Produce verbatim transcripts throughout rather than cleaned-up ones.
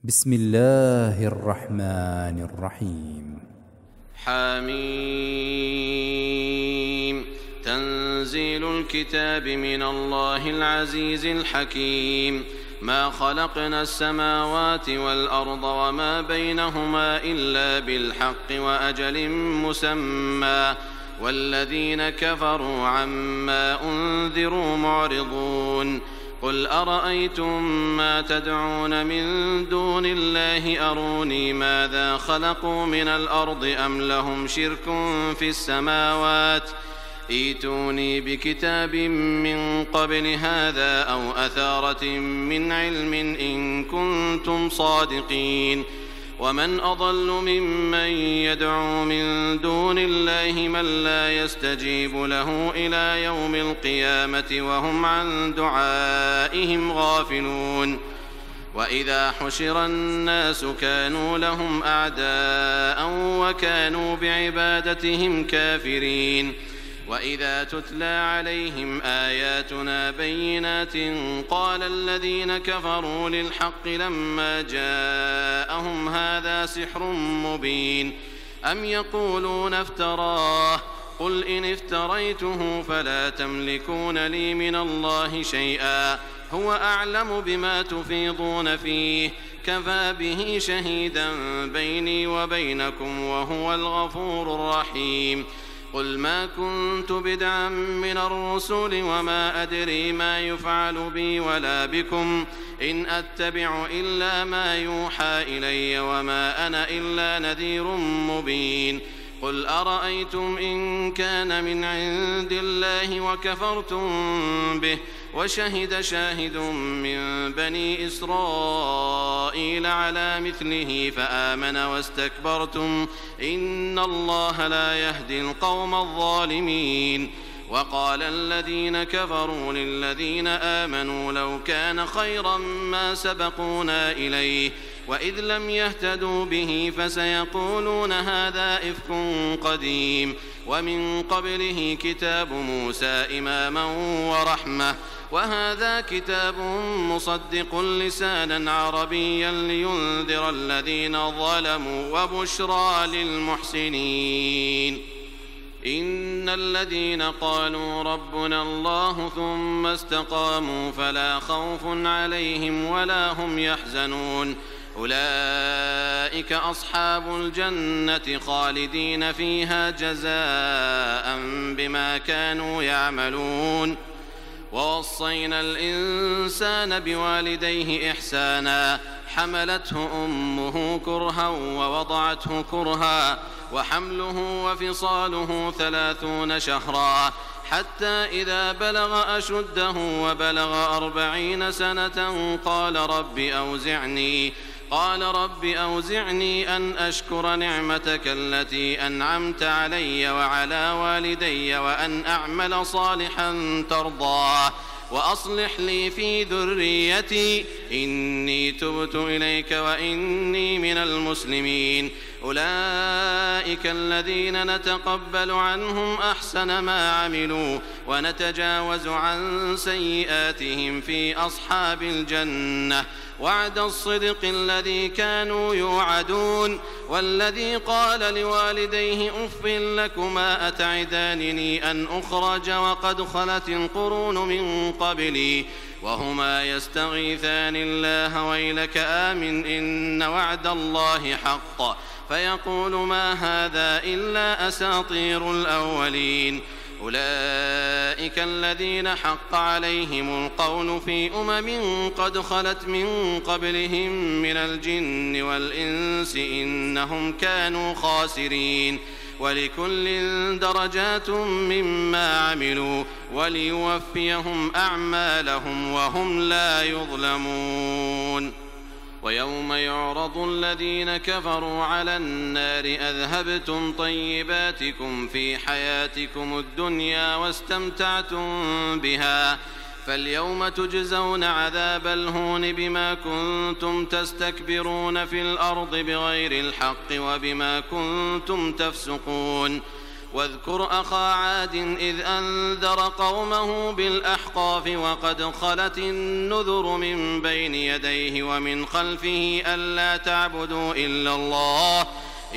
بسم الله الرحمن الرحيم. حميم. تنزيل الكتاب من الله العزيز الحكيم. ما خلقنا السماوات والأرض وما بينهما إلا بالحق وأجل مسمى والذين كفروا عما أنذروا معرضون. قل أرأيتم ما تدعون من دون الله أروني ماذا خلقوا من الأرض أم لهم شرك في السماوات ائتوني بكتاب من قبل هذا أو أثارة من علم إن كنتم صادقين. ومن أضل ممن يدعو من دون الله من لا يستجيب له إلى يوم القيامة وهم عن دعائهم غافلون. وإذا حشر الناس كانوا لهم أعداء وكانوا بعبادتهم كافرين. وإذا تتلى عليهم آياتنا بينات قال الذين كفروا للحق لما جاءهم هذا سحر مبين أم يقولون افتراه قل إن افتريته فلا تملكون لي من الله شيئا هو أعلم بما تفيضون فيه كفى به شهيدا بيني وبينكم وهو الغفور الرحيم. قل ما كنت بدعا من الرسل وما أدري ما يفعل بي ولا بكم إن أتبع إلا ما يوحى إلي وما أنا إلا نذير مبين. قل أرأيتم إن كان من عند الله وكفرتم به وشهد شاهد من بني إسرائيل على مثله فآمن واستكبرتم إن الله لا يهدي القوم الظالمين. وقال الذين كفروا للذين آمنوا لو كان خيرا ما سبقونا إليه وإذ لم يهتدوا به فسيقولون هذا إفك قديم ومن قبله كتاب موسى إماما ورحمة وهذا كتاب مصدق لسانا عربيا لينذر الذين ظلموا وبشرى للمحسنين. إن الذين قالوا ربنا الله ثم استقاموا فلا خوف عليهم ولا هم يحزنون أولئك أصحاب الجنة خالدين فيها جزاء بما كانوا يعملون. ووصينا الإنسان بوالديه إحسانا حملته أمه كرها ووضعته كرها وحمله وفصاله ثلاثون شهرا حتى إذا بلغ أشده وبلغ أربعين سنة قال رب أوزعني قال رب أوزعني أن أشكر نعمتك التي أنعمت علي وعلى والدي وأن أعمل صالحا ترضاه وأصلح لي في ذريتي إني تبت إليك وإني من المسلمين. أولئك الذين نتقبل عنهم أحسن ما عملوا ونتجاوز عن سيئاتهم في أصحاب الجنة وعد الصدق الذي كانوا يوعدون. والذي قال لوالديه أف لكما أتعدانني أن أخرج وقد خلت القرون من قبلي وهما يستغيثان الله ويلك آمن إن وعد الله حق فيقول ما هذا إلا أساطير الأولين. أولئك الذين حق عليهم القول في أمم قد خلت من قبلهم من الجن والإنس إنهم كانوا خاسرين. ولكل درجات مما عملوا وليوفيهم أعمالهم وهم لا يظلمون. ويوم يعرض الذين كفروا على النار أذهبتم طيباتكم في حياتكم الدنيا واستمتعتم بها فاليوم تجزون عذاب الهون بما كنتم تستكبرون في الأرض بغير الحق وبما كنتم تفسقون. واذكر أخا عاد إذ أنذر قومه بالأحقاف وقد خلت النذر من بين يديه ومن خلفه ألا تعبدوا إلا الله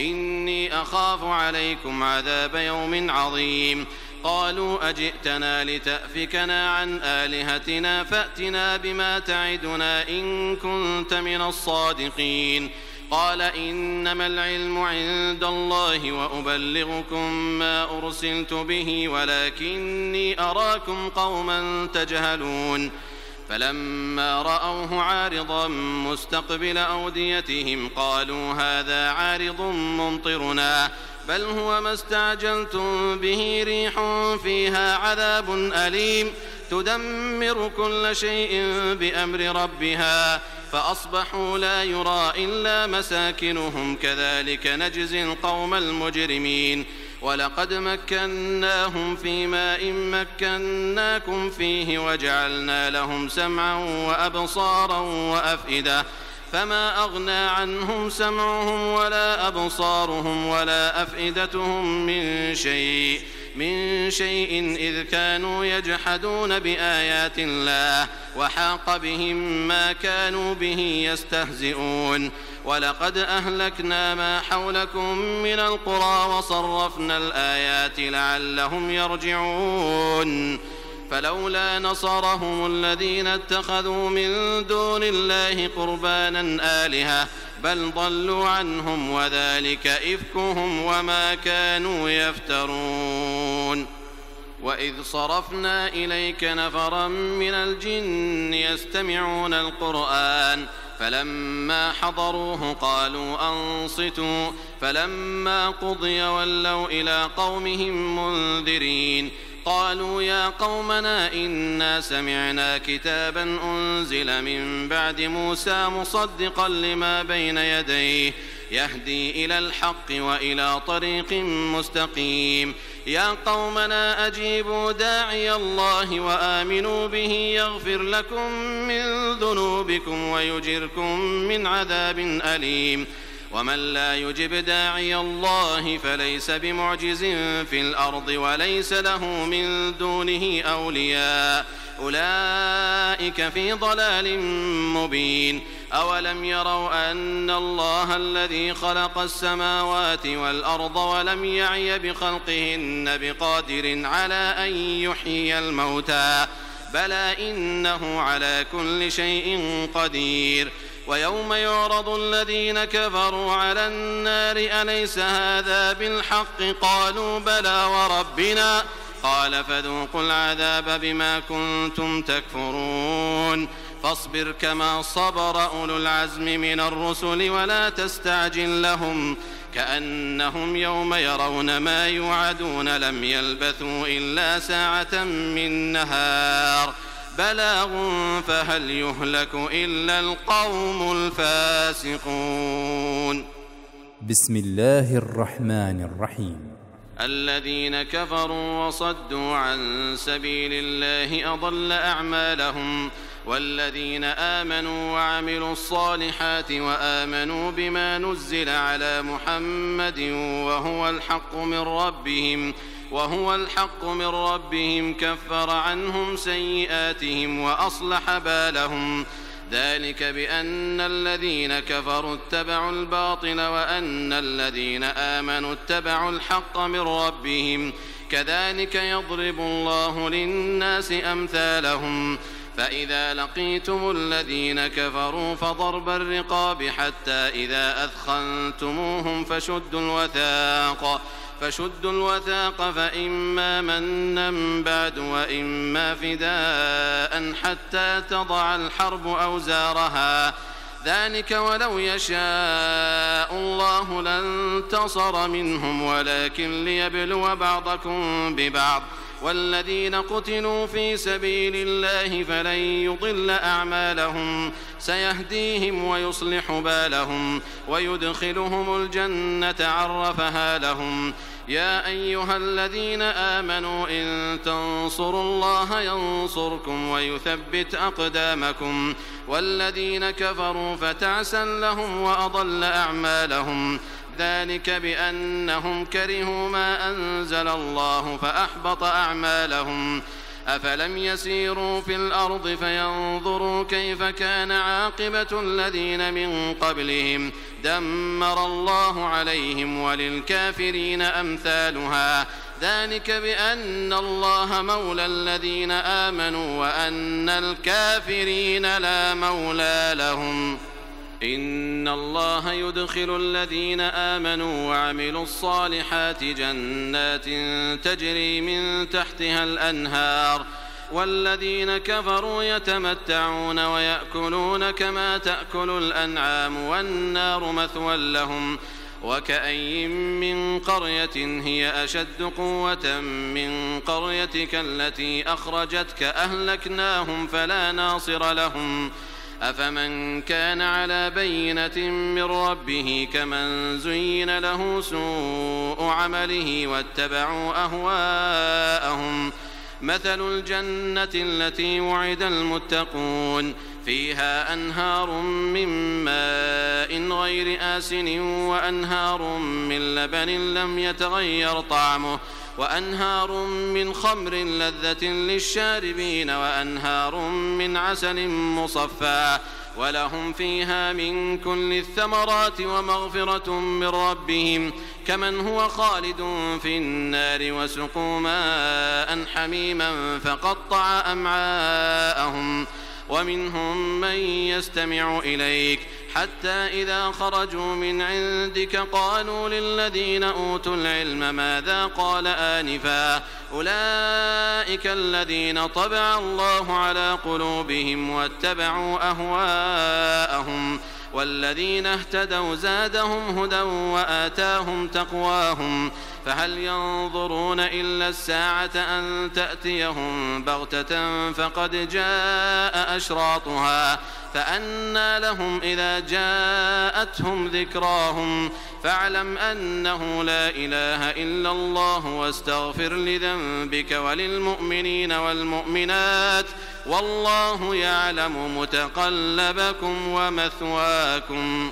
إني أخاف عليكم عذاب يوم عظيم قالوا أجئتنا لتأفكنا عن آلهتنا فأتنا بما تعدنا إن كنت من الصادقين قال إنما العلم عند الله وأبلغكم ما أرسلت به ولكني أراكم قوما تجهلون فلما رأوه عارضا مستقبل أوديتهم قالوا هذا عارض ممطرنا بل هو ما استعجلتم به ريح فيها عذاب أليم تدمر كل شيء بأمر ربها فأصبحوا لا يرى إلا مساكنهم كذلك نجزي القوم المجرمين ولقد مكناهم في ماء مكناكم فيه وجعلنا لهم سمعا وأبصارا وأفئدة فما أغنى عنهم سمعهم ولا أبصارهم ولا أفئدتهم من شيء من شيء إذ كانوا يجحدون بآيات الله وحاق بهم ما كانوا به يستهزئون ولقد أهلكنا ما حولكم من القرى وصرفنا الآيات لعلهم يرجعون فلولا نصرهم الذين اتخذوا من دون الله قربانا آلهة بل ضلوا عنهم وذلك إفكهم وما كانوا يفترون وإذ صرفنا إليك نفرا من الجن يستمعون القرآن فلما حضروه قالوا أنصتوا فلما قضي ولوا إلى قومهم منذرين قالوا يا قومنا إنا سمعنا كتابا أنزل من بعد موسى مصدقا لما بين يديه يهدي إلى الحق وإلى طريق مستقيم يا قومنا أجيبوا داعي الله وآمنوا به يغفر لكم من ذنوبكم ويجركم من عذاب أليم ومن لا يجب داعي الله فليس بمعجز في الأرض وليس له من دونه أولياء أولئك في ضلال مبين أولم يروا أن الله الذي خلق السماوات والأرض ولم يعي بخلقهن بقادر على أن يحيي الموتى بلى إنه على كل شيء قدير ويوم يعرض الذين كفروا على النار أليس هذا بالحق قالوا بلى وربنا قال فذوقوا العذاب بما كنتم تكفرون فاصبر كما صبر أولو العزم من الرسل ولا تستعجل لهم كأنهم يوم يرون ما يوعدون لم يلبثوا إلا ساعة من نهار بلاغ فهل يهلك إلا القوم الفاسقون بسم الله الرحمن الرحيم الذين كفروا وصدوا عن سبيل الله أضل أعمالهم والذين آمنوا وعملوا الصالحات وآمنوا بما نزل على محمد وهو الحق من ربهم وهو الحق من ربهم كفر عنهم سيئاتهم وأصلح بالهم ذلك بأن الذين كفروا اتبعوا الباطل وأن الذين آمنوا اتبعوا الحق من ربهم كذلك يضرب الله للناس أمثالهم فإذا لقيتم الذين كفروا فضرب الرقاب حتى إذا أثخنتموهم فشدوا الوثاق فشدوا الوثاق فإما منا بعد وإما فداء حتى تضع الحرب أوزارها ذلك ولو يشاء الله لانتصر منهم ولكن ليبلو بعضكم ببعض والذين قتلوا في سبيل الله فلن يضل أعمالهم سيهديهم ويصلح بالهم ويدخلهم الجنة عرفها لهم يا أيها الذين آمنوا إن تنصروا الله ينصركم ويثبت أقدامكم والذين كفروا فتعسا لهم وأضل أعمالهم ذلك بأنهم كرهوا ما أنزل الله فأحبط أعمالهم. أفلم يسيروا في الأرض فينظروا كيف كان عاقبة الذين من قبلهم دمر الله عليهم وللكافرين أمثالها ذلك بأن الله مولى الذين آمنوا وأن الكافرين لا مولى لهم. إن الله يدخل الذين آمنوا وعملوا الصالحات جنات تجري من تحتها الأنهار والذين كفروا يتمتعون ويأكلون كما تأكل الأنعام والنار مثوى لهم. وكأين من قرية هي أشد قوة من قريتك التي أخرجتك أهلكناهم فلا ناصر لهم. أفمن كان على بينة من ربه كمن زين له سوء عمله واتبعوا أهواءهم. مثل الجنة التي وعد المتقون فيها أنهار من ماء غير آسن وأنهار من لبن لم يتغير طعمه وأنهار من خمر لذة للشاربين وأنهار من عسل مصفى ولهم فيها من كل الثمرات ومغفرة من ربهم كمن هو خالد في النار وسقوا ماء حميما فقطع أمعاءهم. ومنهم من يستمع إليك حتى إذا خرجوا من عندك قالوا للذين أوتوا العلم ماذا قال آنفا أولئك الذين طبع الله على قلوبهم واتبعوا أهواءهم والذين اهتدوا زادهم هدى وآتاهم تقواهم. فهل ينظرون إلا الساعة أن تأتيهم بغتة فقد جاء أشراطها فأنى لهم إذا جاءتهم ذكراهم. فاعلم أنه لا إله إلا الله واستغفر لذنبك وللمؤمنين والمؤمنات والله يعلم متقلبكم ومثواكم.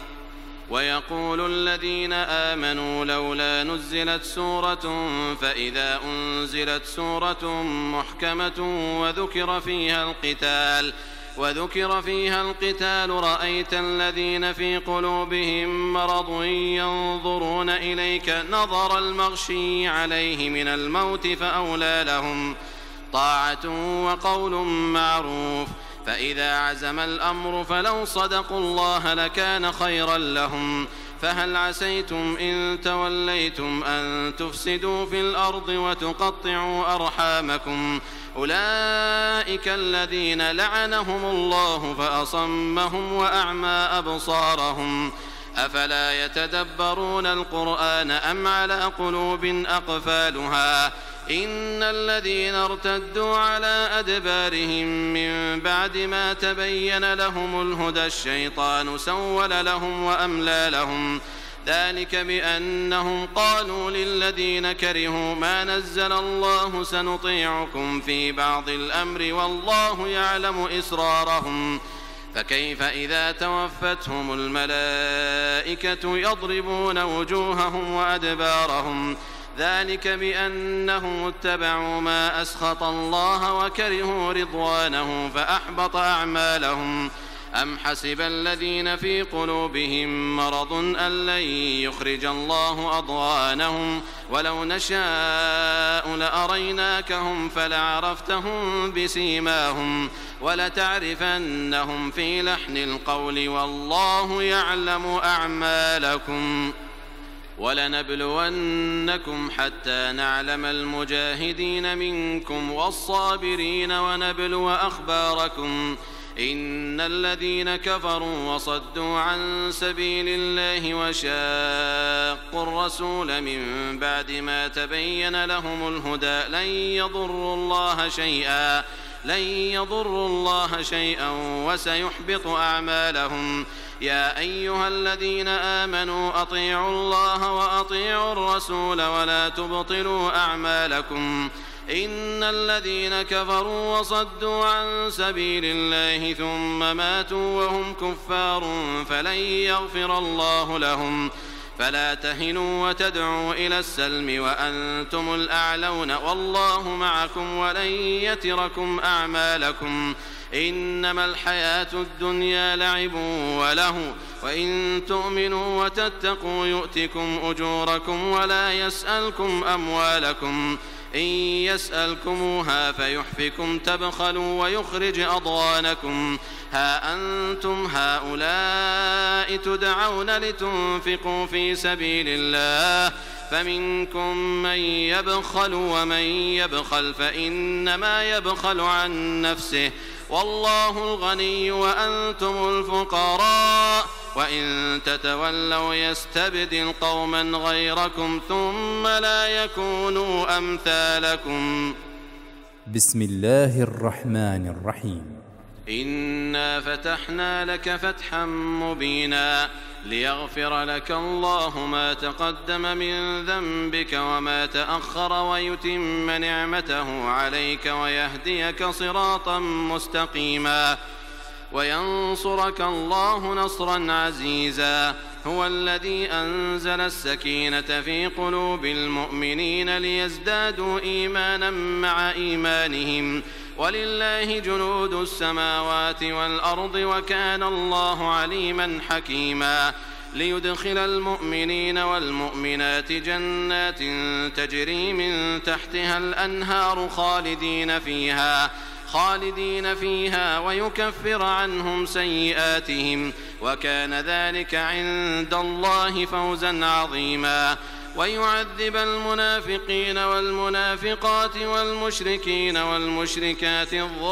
ويقول الذين آمنوا لولا نزلت سورة فإذا أنزلت سورة محكمة وذكر فيها القتال وذكر فيها القتال رأيت الذين في قلوبهم مرض ينظرون إليك نظر المغشي عليه من الموت فأولى لهم طاعة وقول معروف. فإذا عزم الأمر فلو صدقوا الله لكان خيرا لهم. فهل عسيتم إن توليتم أن تفسدوا في الأرض وتقطعوا أرحامكم أولئك الذين لعنهم الله فأصمهم وأعمى أبصارهم. أفلا يتدبرون القرآن أم على قلوب أقفالها إن الذين ارتدوا على أدبارهم من بعد ما تبين لهم الهدى الشيطان سول لهم وأملى لهم ذلك بأنهم قالوا للذين كرهوا ما نزل الله سنطيعكم في بعض الأمر والله يعلم إسرارهم. فكيف إذا توفتهم الملائكة يضربون وجوههم وأدبارهم ذلك بأنهم اتبعوا ما أسخط الله وكرهوا رضوانه فأحبط أعمالهم. أم حسب الذين في قلوبهم مرض أن لن يخرج الله أضغانهم ولو نشاء لأريناكهم فلعرفتهم بسيماهم ولتعرفنهم في لحن القول والله يعلم أعمالكم. ولنبلونكم حتى نعلم المجاهدين منكم والصابرين ونبلو أخباركم. إن الذين كفروا وصدوا عن سبيل الله وشاقوا الرسول من بعد ما تبين لهم الهدى لن يضروا الله شيئا لن يضروا الله شيئا وسيحبط أعمالهم. يا أيها الذين آمنوا أطيعوا الله وأطيعوا الرسول ولا تبطلوا أعمالكم. إن الذين كفروا وصدوا عن سبيل الله ثم ماتوا وهم كفار فلن يغفر الله لهم فلا تهنوا وتدعوا إلى السلم وأنتم الأعلون والله معكم ولن يتركم أعمالكم إنما الحياة الدنيا لعب وله وإن تؤمنوا وتتقوا يؤتكم أجوركم ولا يسألكم أموالكم إن يسألكموها فيحفكم تبخلوا ويخرج أضغانكم ها أنتم هؤلاء تدعون لتنفقوا في سبيل الله فمنكم من يبخل ومن يبخل فإنما يبخل عن نفسه والله الغني وأنتم الفقراء وإن تتولوا يستبدل قوما غيركم ثم لا يكونوا أمثالكم. بسم الله الرحمن الرحيم. إنا فتحنا لك فتحا مبينا ليغفر لك الله ما تقدم من ذنبك وما تأخر ويتم نعمته عليك ويهديك صراطا مستقيما وينصرك الله نصرا عزيزا هو الذي أنزل السكينة في قلوب المؤمنين ليزدادوا إيمانا مع إيمانهم ولله جنود السماوات والأرض وكان الله عليما حكيما ليدخل المؤمنين والمؤمنات جنات تجري من تحتها الأنهار خالدين فيها خالدين فيها ويكفر عنهم سيئاتهم وكان ذلك عند الله فوزا عظيما ويعذب المنافقين والمنافقات والمشركين والمشركات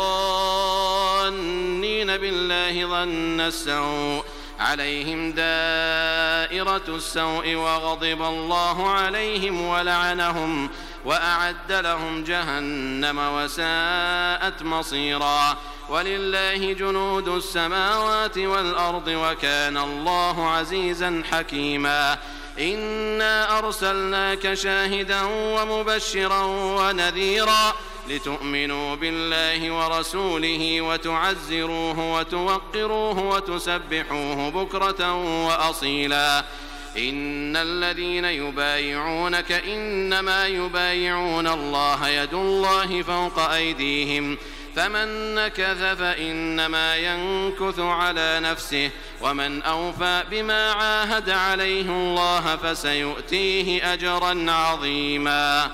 الظانين بالله ظن السوء عليهم دائرة السوء وغضب الله عليهم ولعنهم وأعد لهم جهنم وساءت مصيرا ولله جنود السماوات والأرض وكان الله عزيزا حكيما إنا أرسلناك شاهدا ومبشرا ونذيرا لتؤمنوا بالله ورسوله وتعزروه وتوقروه وتسبحوه بكرة وأصيلا إن الذين يبايعونك إنما يبايعون الله يد الله فوق أيديهم فمن نكث فإنما ينكث على نفسه ومن أوفى بما عاهد عليه الله فسيؤتيه أجرا عظيما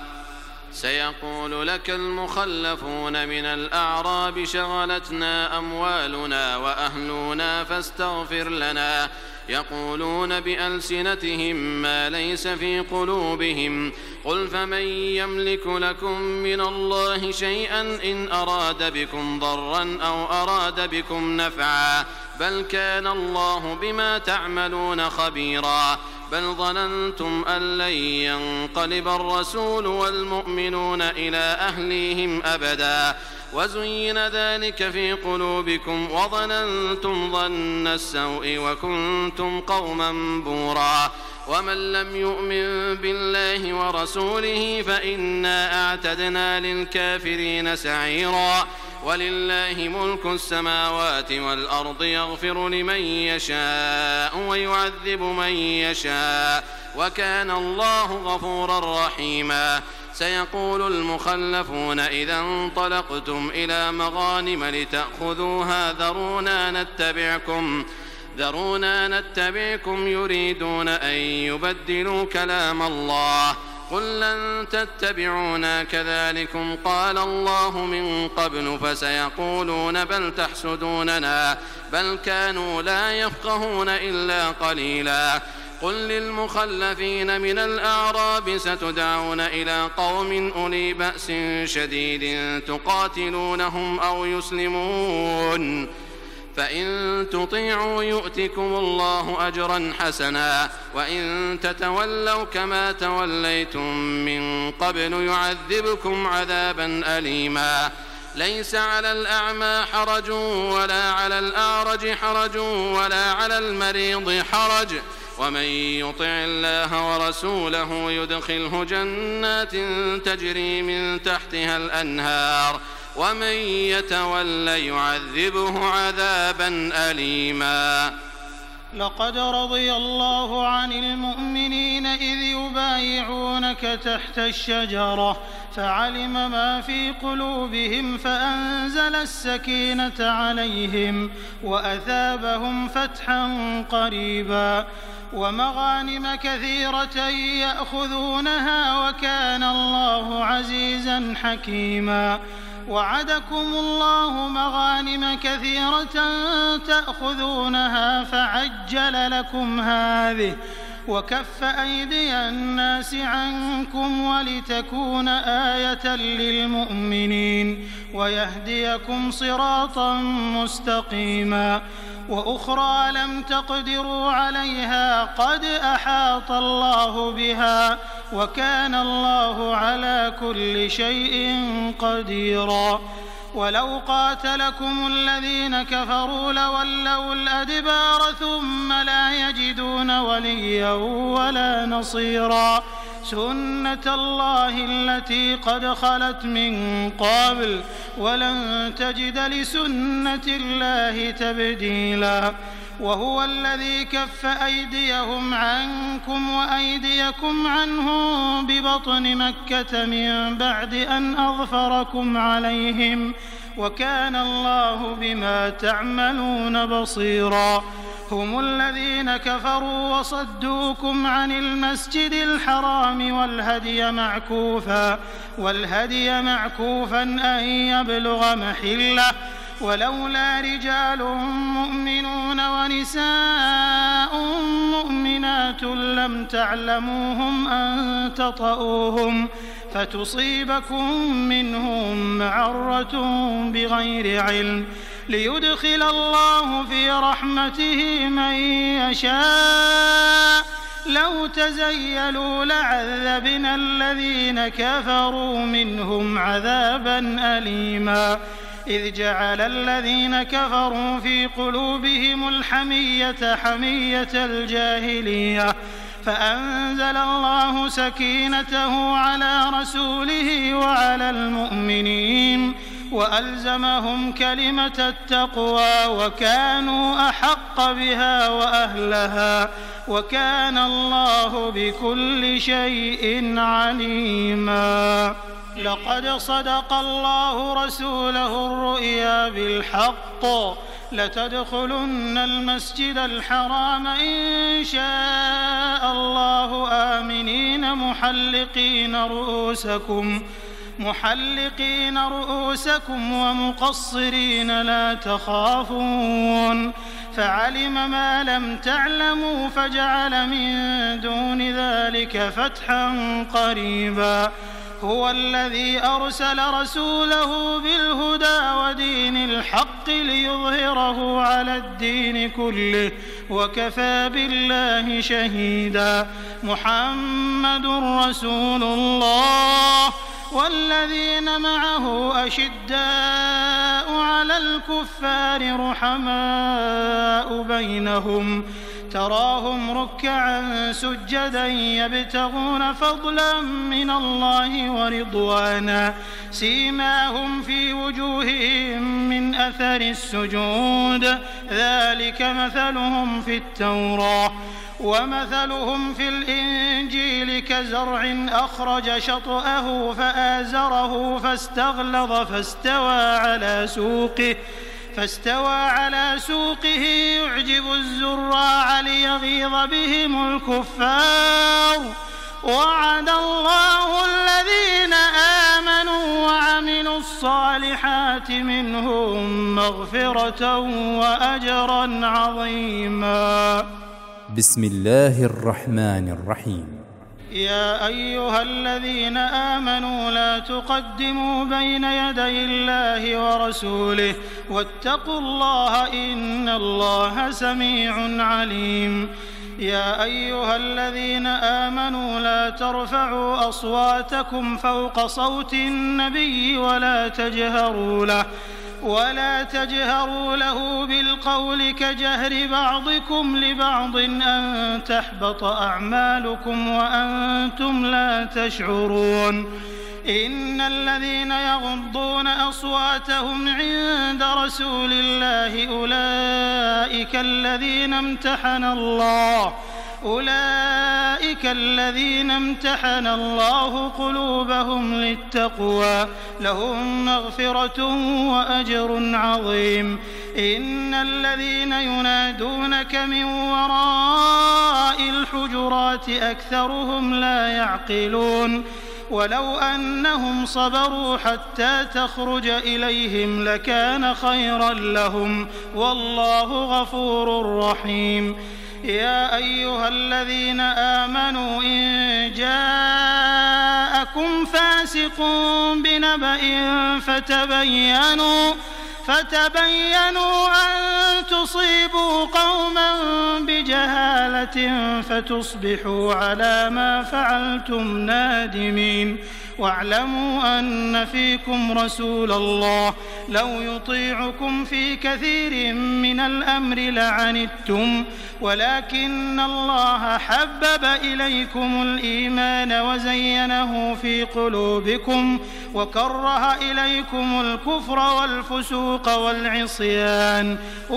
سيقول لك المخلفون من الأعراب شغلتنا أموالنا وأهلنا فاستغفر لنا يقولون بألسنتهم ما ليس في قلوبهم قل فمن يملك لكم من الله شيئا إن أراد بكم ضرا أو أراد بكم نفعا بل كان الله بما تعملون خبيرا بل ظننتم أن لن ينقلب الرسول والمؤمنون إلى أهليهم أبدا وزين ذلك في قلوبكم وظننتم ظن السوء وكنتم قوما بورا ومن لم يؤمن بالله ورسوله فإنا أعتدنا للكافرين سعيرا ولله ملك السماوات والأرض يغفر لمن يشاء ويعذب من يشاء وكان الله غفورا رحيما سيقول المخلفون إذا انطلقتم إلى مغانم لتأخذوها ذرونا نتبعكم ذرونا نتبعكم يريدون أن يبدلوا كلام الله قل لن تتبعونا كذلكم قال الله من قبل فسيقولون بل تحسدوننا بل كانوا لا يفقهون إلا قليلا قل للمخلفين من الأعراب ستدعون إلى قوم أولي بأس شديد تقاتلونهم أو يسلمون فإن تطيعوا يؤتكم الله أجرا حسنا وإن تتولوا كما توليتم من قبل يعذبكم عذابا أليما ليس على الأعمى حرج ولا على الأعرج حرج ولا على المريض حرج ومن يطع الله ورسوله يدخله جنات تجري من تحتها الأنهار ومن يتول يعذبه عذابا أليما لقد رضي الله عن المؤمنين إذ يبايعونك تحت الشجرة فعلم ما في قلوبهم فأنزل السكينة عليهم وأثابهم فتحا قريبا ومغانم كثيرة يأخذونها وكان الله عزيزا حكيما. وعدكم الله مغانم كثيرة تأخذونها فعجل لكم هذه وكف أيدي الناس عنكم ولتكون آية للمؤمنين ويهديكم صراطا مستقيما. وأخرى لم تقدروا عليها قد أحاط الله بها وكان الله على كل شيء قديرا. ولو قاتلكم الذين كفروا لولوا الأدبار ثم لا يجدون وليا ولا نصيرا. سنة الله التي قد خلت من قبل ولن تجد لسنة الله تبديلا. وهو الذي كف أيديهم عنكم وأيديكم عنهم ببطن مكة من بعد أن أظفركم عليهم وكان الله بما تعملون بصيرا. هم الذين كفروا وصدوكم عن المسجد الحرام والهدي معكوفا والهدي معكوفا أن يبلغ محله ولولا رجال مؤمنون ونساء مؤمنات لم تعلموهم أن تطؤوهم فتصيبكم منهم معرة بغير علم ليدخل الله في رحمته من يشاء. لو تزيلوا لعذبنا الذين كفروا منهم عذابا أليما. إذ جعل الذين كفروا في قلوبهم الحمية حمية الجاهلية فأنزل الله سكينته على رسوله وعلى المؤمنين وألزمهم كلمة التقوى وكانوا أحق بها وأهلها وكان الله بكل شيء عليما. لقد صدق الله رسوله الرؤيا بالحق لتدخلن المسجد الحرام إن شاء الله آمنين محلقين رؤوسكم محلقين رؤوسكم ومقصرين لا تخافون فعلم ما لم تعلموا فجعل من دون ذلك فتحا قريبا. هو الذي أرسل رسوله بالهدى ودين الحق ليظهره على الدين كله وكفى بالله شهيدا. محمد رسول الله والذين معه أشداء على الكفار رحماء بينهم تراهم ركعا سجدا يبتغون فضلا من الله ورضوانا سيماهم في وجوههم من أثر السجود ذلك مثلهم في التوراة ومثلهم في الإنجيل كزرع أخرج شطأه فآزره فاستغلظ فاستوى على سوقه فاستوى على سوقه يعجب الزراع ليغيظ بهم الكفار. وعد الله الذين آمنوا وعملوا الصالحات منهم مغفرة وأجرا عظيما. بسم الله الرحمن الرحيم. يا أيها الذين آمنوا لا تقدموا بين يدي الله ورسوله واتقوا الله إن الله سميع عليم. يا أيها الذين آمنوا لا ترفعوا أصواتكم فوق صوت النبي ولا تجهروا له ولا تجهروا له بالقول كجهر بعضكم لبعض أن تحبط أعمالكم وأنتم لا تشعرون. إن الذين يغضون أصواتهم عند رسول الله أولئك الذين امتحن الله أولئك الذين امتحن الله قلوبهم للتقوى لهم مغفرة وأجر عظيم. إن الذين ينادونك من وراء الحجرات أكثرهم لا يعقلون ولو أنهم صبروا حتى تخرج إليهم لكان خيرا لهم والله غفور رحيم. يا أيها الذين آمنوا إن جاءكم فاسق بنبأ فتبينوا فتبينوا أن تصيبوا قوما بجهالة فتصبحوا على ما فعلتم نادمين. واعلموا أن فيكم رسول الله لو يطيعكم في كثير من الأمر لعنتم ولكن الله حبب إليكم الإيمان وزينه في قلوبكم وكره إليكم الكفر والفسوق والعصيان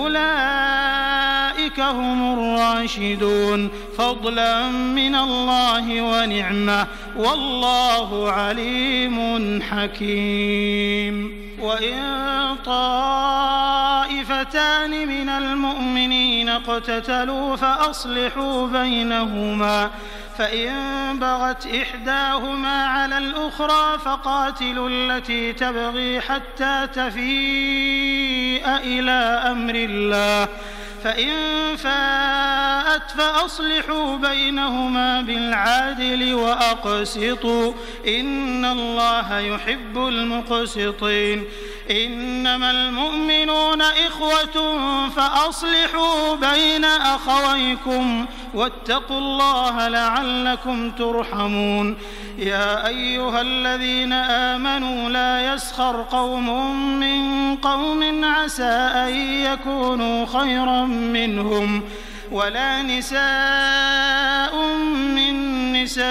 أولئك هم الراشدون فضلا من الله ونعمة والله عليم حكيم. وإن طائفتان من المؤمنين اقتتلوا فأصلحوا بينهما فإن بغت إحداهما على الأخرى فقاتلوا التي تبغي حتى تفيء إلى أمر الله فإن فاءت فأصلحوا بينهما بالعدل وأقسطوا إن الله يحب المقسطين. إنما المؤمنون إخوة فأصلحوا بين أخويكم واتقوا الله لعلكم ترحمون. يا أيها الذين آمنوا لا يسخر قوم من قوم عسى أن يكونوا خيرا منهم ولا نساء من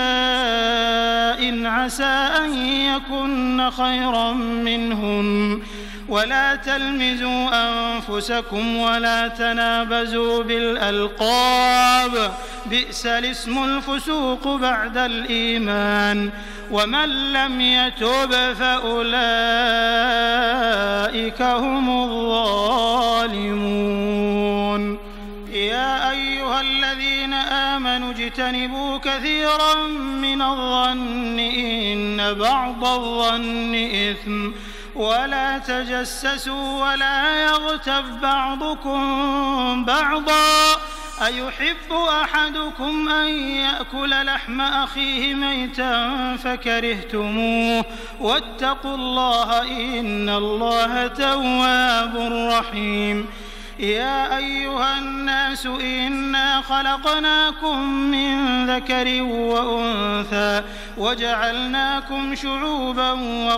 نساء عسى أن يكن خيرا منهن ولا تلمزوا أنفسكم ولا تنابزوا بالألقاب بئس الاسم الفسوق بعد الإيمان ومن لم يتب فأولئك هم الظالمون. يا أيها الذين آمنوا اجتنبوا كثيرا من الظن إن بعض الظن إثم ولا تجسسوا ولا يغتب بعضكم بعضا أيحب أحدكم أن يأكل لحم أخيه ميتا فكرهتموه واتقوا الله إن الله تواب رحيم. يا أيها الناس إنا خلقناكم من ذكر وأنثى وجعلناكم شعوبا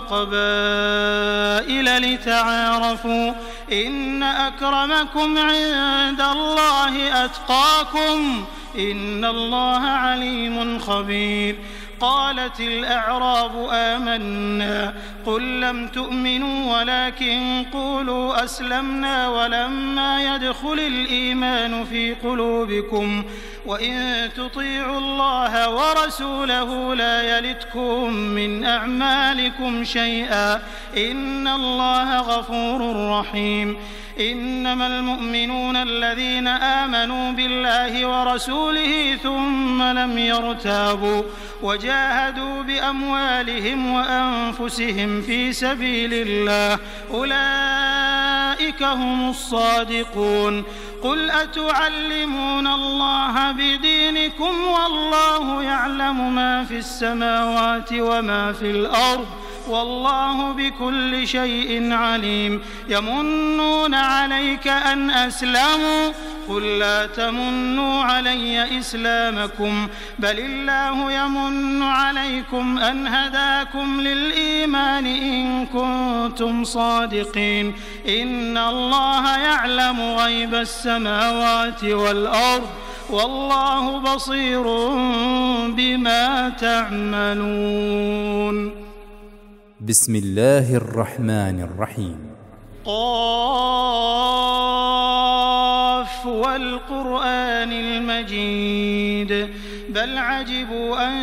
وقبائل لتعارفوا إن أكرمكم عند الله أتقاكم إن الله عليم خبير. قالت الأعراب آمنا قل لم تؤمنوا ولكن قولوا أسلمنا ولما يدخل الإيمان في قلوبكم وإن تطيعوا الله ورسوله لا يلتكم من أعمالكم شيئا إن الله غفور رحيم. إنما المؤمنون الذين آمنوا بالله ورسوله ثم لم يرتابوا وجاهدوا بأموالهم وأنفسهم في سبيل الله أولئك هم الصادقون. قل أتعلمون الله بدينكم والله يعلم ما في السماوات وما في الأرض والله بكل شيء عليم. يمنون عليك أن أسلموا قل لا تمنوا علي إسلامكم بل الله يمن عليكم أن هداكم للإيمان إن كنتم صادقين. إن الله يعلم غيب السماوات والأرض والله بصير بما تعملون. بسم الله الرحمن الرحيم. قاف والقرآن المجيد بل عجبوا أن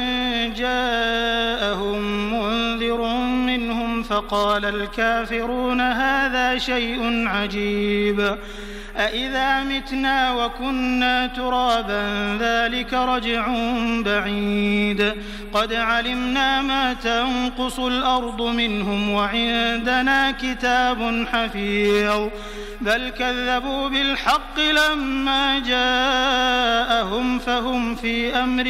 جاءهم منذر منهم فقال الكافرون هذا شيء عجيب أإذا متنا وكنا ترابا ذلك رجع بعيد قد علمنا ما تنقص الأرض منهم وعندنا كتاب حفيظ بل كذبوا بالحق لما جاءهم فهم في أمر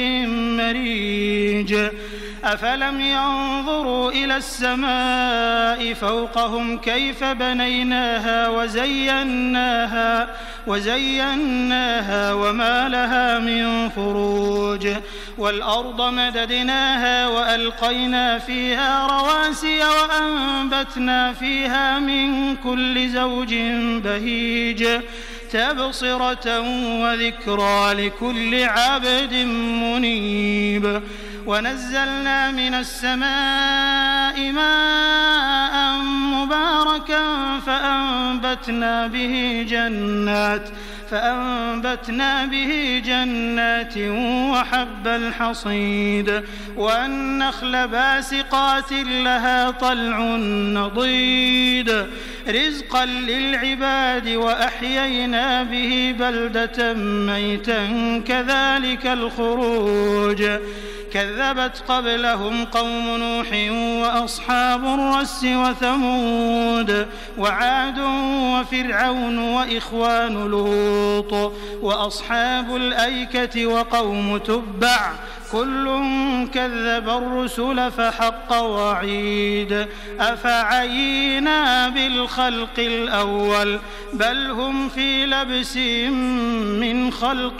مريج أفلم ينظروا إلى السماء فوقهم كيف بنيناها وزيناها وزيناها وما لها من فروج والأرض مددناها وألقينا فيها رواسي وأنبتنا فيها من كل زوج بهيج تبصرة وذكرى لكل عبد منيب ونزلنا من السماء ماء مباركا فأنبتنا به جنات فأنبتنا به جنات وحب الحصيد والنخل باسقات لها طلع نضيد رزقا للعباد وأحيينا به بلدة ميتا كذلك الخروج كذبت قبلهم قوم نوح وأصحاب الرس وثمود وعاد وفرعون وإخوان لوط وأصحاب الأيكة وقوم تبع كل كذب الرسل فحق وعيد أفعينا بالخلق الأول بل هم في لبس من خلق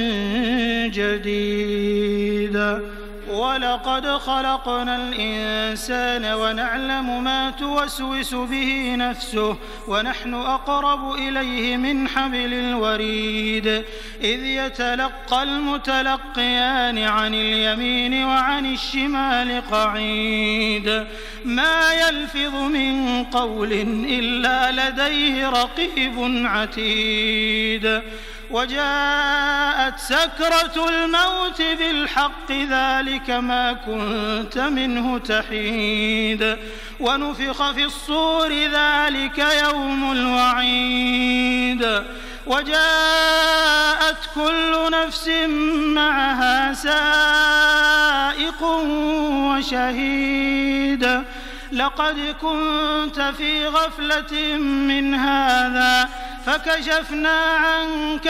جديد ولقد خلقنا الإنسان ونعلم ما توسوس به نفسه ونحن أقرب إليه من حبل الوريد إذ يتلقى المتلقيان عن اليمين وعن الشمال قعيد ما يلفظ من قول إلا لديه رقيب عتيد وجاءت سكرة الموت بالحق ذلك ما كنت منه تحيد ونفخ في الصور ذلك يوم الوعيد وجاءت كل نفس معها سائق وشهيد لقد كنت في غفلة من هذا فكشفنا عنك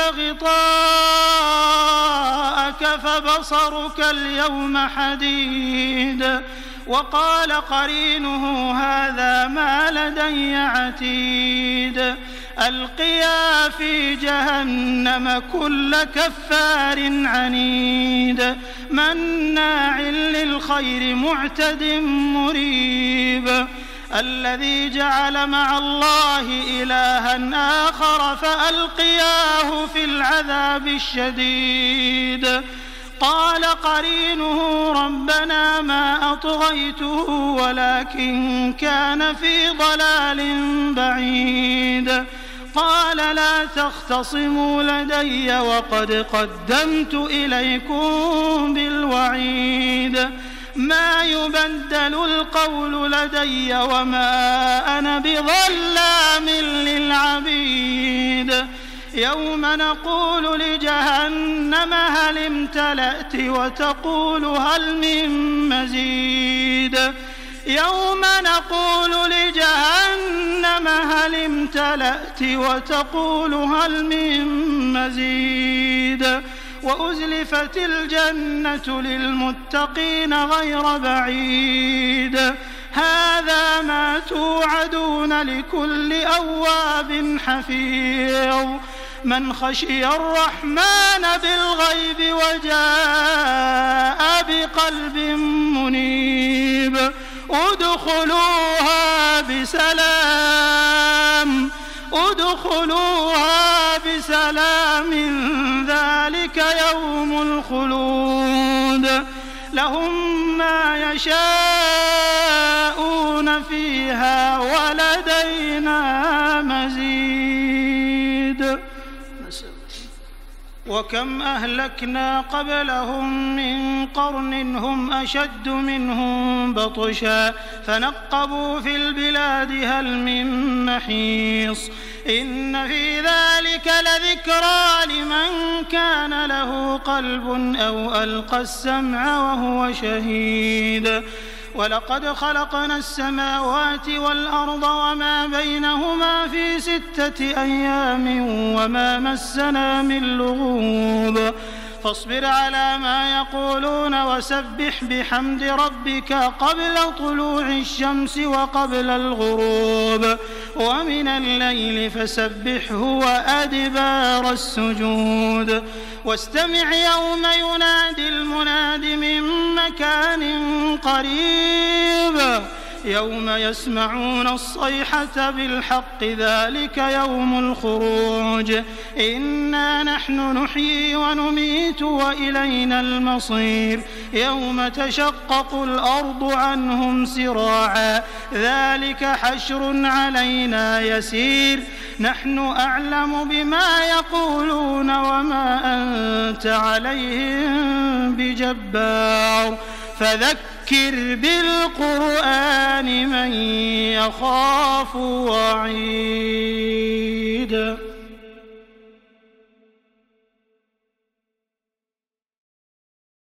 غطاءك فبصرك اليوم حديد وقال قرينه هذا ما لدي عتيد ألقيا في جهنم كل كفار عنيد مناع للخير معتد مريب الذي جعل مع الله إلها آخر فألقياه في العذاب الشديد قال قرينه ربنا ما أطغيته ولكن كان في ضلال بعيد قال لا تختصموا لدي وقد قدمت إليكم بالوعيد ما يبدل القول لدي وما أنا بظلام للعبيد يوم نقول لجهنم هل امتلأت وتقول هل من مزيد يوم نقول لجهنم هل امتلأت وتقول هل من مزيد وأزلفت الجنة للمتقين غير بعيد هذا ما توعدون لكل أواب حفيظ من خشي الرحمن بالغيب وجاء بقلب منيب ادخلوها بسلام ادخلوها بسلام ذلك يوم الخلود لهم ما يشاءون عليها ولدينا مزيد. وكم أهلكنا قبلهم من قرن هم أشد منهم بطشا فنقبوا في البلاد هل من محيص. إن في ذلك لذكرى لمن كان له قلب أو ألقى السمع وهو شهيد. ولقد خلقنا السماوات والأرض وما بينهما في ستة أيام وما مسنا من لغوب. فاصبر على ما يقولون وسبح بحمد ربك قبل طلوع الشمس وقبل الغروب ومن الليل فسبحه وأدبار السجود. واستمع يوم ينادي المناد من مكان قريب يوم يسمعون الصيحة بالحق ذلك يوم الخروج. إنا نحن نحيي ونميت وإلينا المصير. يوم تشقق الأرض عنهم سراعا ذلك حشر علينا يسير. نحن أعلم بما يقولون وما أنت عليهم بجبار. فذكر بالقرآن من يخاف وعيد.